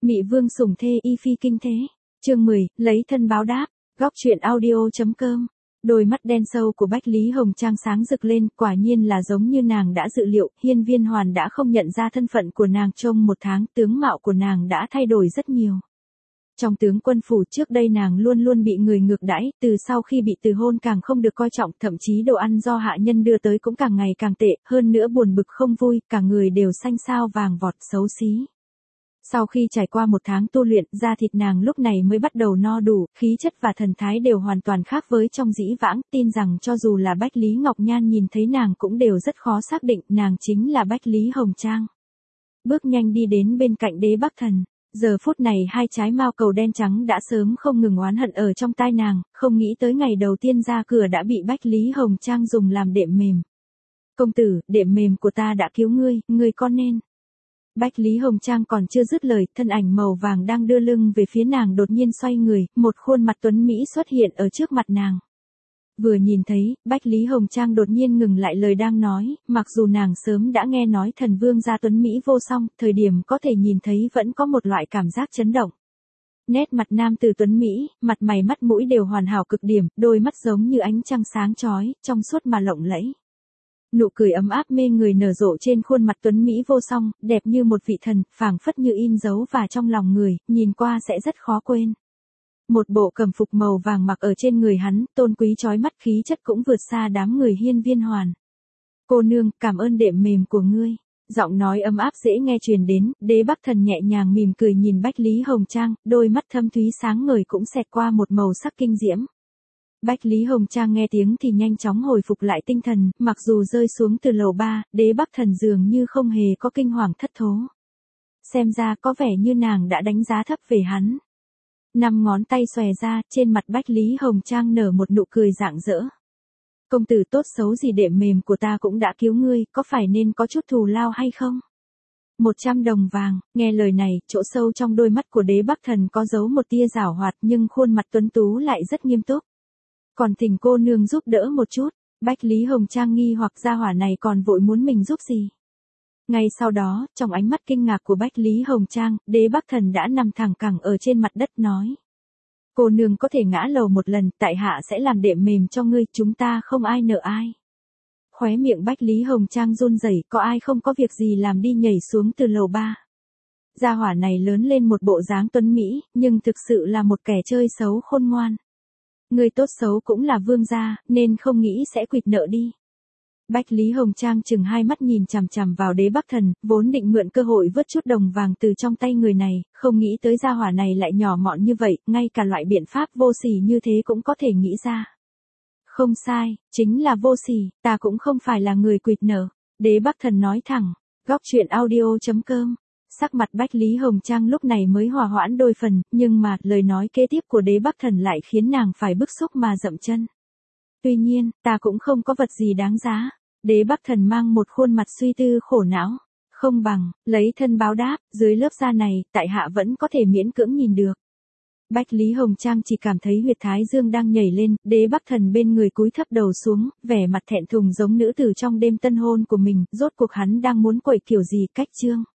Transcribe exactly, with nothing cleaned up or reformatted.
Mị vương sủng thê y phi kinh thế. Chương mười, lấy thân báo đáp. Góc truyện audio.com. Đôi mắt đen sâu của Bách Lý Hồng Trang sáng rực lên, quả nhiên là giống như nàng đã dự liệu, Hiên Viên Hoàn đã không nhận ra thân phận của nàng trong một tháng, tướng mạo của nàng đã thay đổi rất nhiều. Trong tướng quân phủ trước đây nàng luôn luôn bị người ngược đãi, từ sau khi bị từ hôn càng không được coi trọng, thậm chí đồ ăn do hạ nhân đưa tới cũng càng ngày càng tệ, hơn nữa buồn bực không vui, cả người đều xanh xao vàng vọt xấu xí. Sau khi trải qua một tháng tu luyện, da thịt nàng lúc này mới bắt đầu no đủ, khí chất và thần thái đều hoàn toàn khác với trong dĩ vãng, tin rằng cho dù là Bách Lý Ngọc Nhan nhìn thấy nàng cũng đều rất khó xác định nàng chính là Bách Lý Hồng Trang. Bước nhanh đi đến bên cạnh Đế Bắc Thần. Giờ phút này hai trái mao cầu đen trắng đã sớm không ngừng oán hận ở trong tai nàng, không nghĩ tới ngày đầu tiên ra cửa đã bị Bách Lý Hồng Trang dùng làm đệm mềm. Công tử, đệm mềm của ta đã cứu ngươi, ngươi có nên. Bách Lý Hồng Trang còn chưa dứt lời, thân ảnh màu vàng đang đưa lưng về phía nàng đột nhiên xoay người, một khuôn mặt tuấn Mỹ xuất hiện ở trước mặt nàng. Vừa nhìn thấy, Bách Lý Hồng Trang đột nhiên ngừng lại lời đang nói, mặc dù nàng sớm đã nghe nói thần vương gia tuấn Mỹ vô song, thời điểm có thể nhìn thấy vẫn có một loại cảm giác chấn động. Nét mặt nam tử tuấn Mỹ, mặt mày mắt mũi đều hoàn hảo cực điểm, đôi mắt giống như ánh trăng sáng chói, trong suốt mà lộng lẫy. Nụ cười ấm áp mê người nở rộ trên khuôn mặt tuấn Mỹ vô song, đẹp như một vị thần, phảng phất như in dấu và trong lòng người, nhìn qua sẽ rất khó quên. Một bộ cẩm phục màu vàng mặc ở trên người hắn, tôn quý chói mắt, khí chất cũng vượt xa đám người Hiên Viên Hoàn. Cô nương, cảm ơn đệm mềm của ngươi. Giọng nói ấm áp dễ nghe truyền đến, Đế Bắc Thần nhẹ nhàng mỉm cười nhìn Bách Lý Hồng Trang, đôi mắt thâm thúy sáng ngời cũng xẹt qua một màu sắc kinh diễm. Bách Lý Hồng Trang nghe tiếng thì nhanh chóng hồi phục lại tinh thần, mặc dù rơi xuống từ lầu ba, Đế Bắc Thần dường như không hề có kinh hoàng thất thố. Xem ra có vẻ như nàng đã đánh giá thấp về hắn. Năm ngón tay xòe ra, trên mặt Bách Lý Hồng Trang nở một nụ cười rạng rỡ. Công tử tốt xấu gì đệm mềm của ta cũng đã cứu ngươi, có phải nên có chút thù lao hay không? Một trăm đồng vàng, nghe lời này, chỗ sâu trong đôi mắt của Đế Bắc Thần có giấu một tia giảo hoạt nhưng khuôn mặt tuấn tú lại rất nghiêm túc. Còn thỉnh cô nương giúp đỡ một chút, Bách Lý Hồng Trang nghi hoặc gia hỏa này còn vội muốn mình giúp gì. Ngay sau đó, trong ánh mắt kinh ngạc của Bách Lý Hồng Trang, Đế Bắc Thần đã nằm thẳng cẳng ở trên mặt đất nói. Cô nương có thể ngã lầu một lần, tại hạ sẽ làm đệm mềm cho ngươi, chúng ta không ai nợ ai. Khóe miệng Bách Lý Hồng Trang run rẩy, có ai không có việc gì làm đi nhảy xuống từ lầu ba. Gia hỏa này lớn lên một bộ dáng tuấn Mỹ, nhưng thực sự là một kẻ chơi xấu khôn ngoan. Người tốt xấu cũng là vương gia, nên không nghĩ sẽ quỵt nợ đi. Bách Lý Hồng Trang chừng hai mắt nhìn chằm chằm vào Đế Bắc Thần, vốn định mượn cơ hội vớt chút đồng vàng từ trong tay người này, không nghĩ tới gia hỏa này lại nhỏ mọn như vậy, ngay cả loại biện pháp vô sỉ như thế cũng có thể nghĩ ra. Không sai, chính là vô sỉ, ta cũng không phải là người quỵt nợ. Đế Bắc Thần nói thẳng. Góc truyện audio.com. Sắc mặt Bách Lý Hồng Trang lúc này mới hòa hoãn đôi phần, nhưng mà lời nói kế tiếp của Đế Bắc Thần lại khiến nàng phải bức xúc mà dậm chân. Tuy nhiên, ta cũng không có vật gì đáng giá. Đế Bắc Thần mang một khuôn mặt suy tư khổ não. Không bằng, lấy thân báo đáp, dưới lớp da này, tại hạ vẫn có thể miễn cưỡng nhìn được. Bách Lý Hồng Trang chỉ cảm thấy huyệt thái dương đang nhảy lên, Đế Bắc Thần bên người cúi thấp đầu xuống, vẻ mặt thẹn thùng giống nữ tử trong đêm tân hôn của mình, rốt cuộc hắn đang muốn quậy kiểu gì cách chương.